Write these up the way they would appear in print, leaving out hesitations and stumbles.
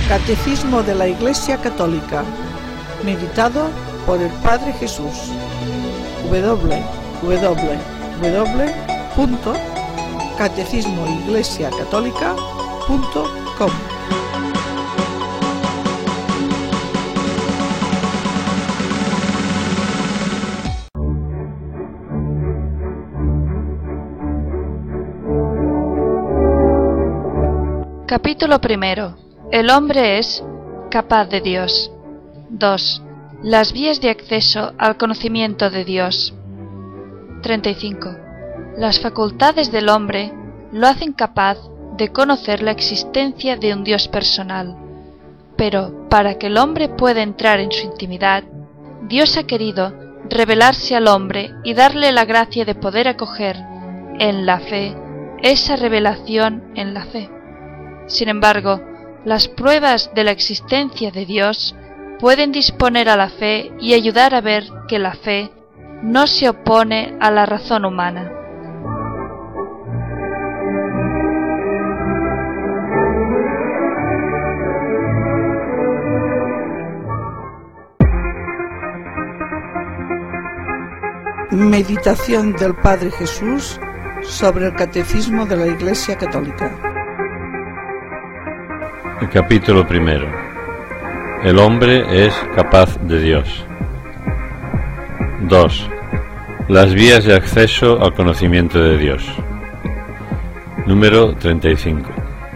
Catecismo de la Iglesia Católica, meditado por el Padre Jesús. www.catecismoiglesiacatólica.com. Capítulo primero. El hombre es capaz de Dios. 2. Las vías de acceso al conocimiento de Dios. 35. Las facultades del hombre lo hacen capaz de conocer la existencia de un Dios personal. Pero para que el hombre pueda entrar en su intimidad, Dios ha querido revelarse al hombre y darle la gracia de poder acoger en la fe esa revelación en la fe. Sin embargo, las pruebas de la existencia de Dios pueden disponer a la fe y ayudar a ver que la fe no se opone a la razón humana. Meditación del Padre Jesús sobre el Catecismo de la Iglesia Católica. El capítulo primero. El hombre es capaz de Dios. 2. Las vías de acceso al conocimiento de Dios. Número 35.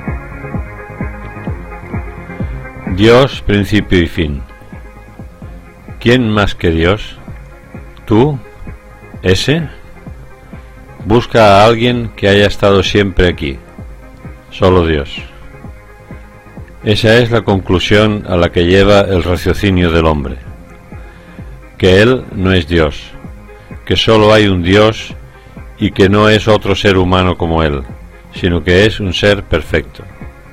Dios, principio y fin. ¿Quién más que Dios? ¿Tú? ¿Ese? Busca a alguien que haya estado siempre aquí. Solo Dios. Esa es la conclusión a la que lleva el raciocinio del hombre, que Él no es Dios, que solo hay un Dios y que no es otro ser humano como Él, sino que es un ser perfecto.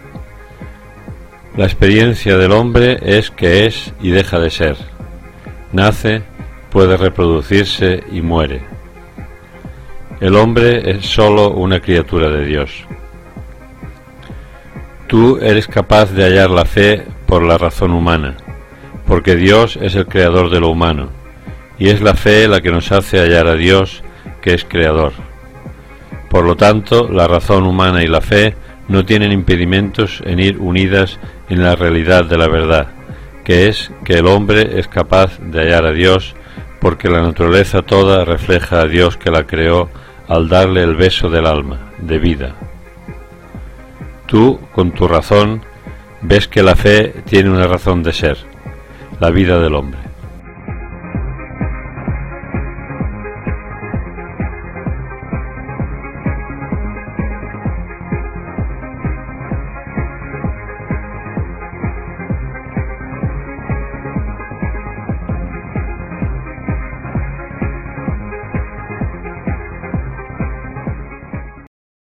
La experiencia del hombre es que es y deja de ser, nace, puede reproducirse y muere. El hombre es solo una criatura de Dios. Tú eres capaz de hallar la fe por la razón humana, porque Dios es el creador de lo humano, y es la fe la que nos hace hallar a Dios, que es creador. Por lo tanto, la razón humana y la fe no tienen impedimentos en ir unidas en la realidad de la verdad, que es que el hombre es capaz de hallar a Dios, porque la naturaleza toda refleja a Dios que la creó al darle el beso del alma, de vida. Tú, con tu razón, ves que la fe tiene una razón de ser, la vida del hombre.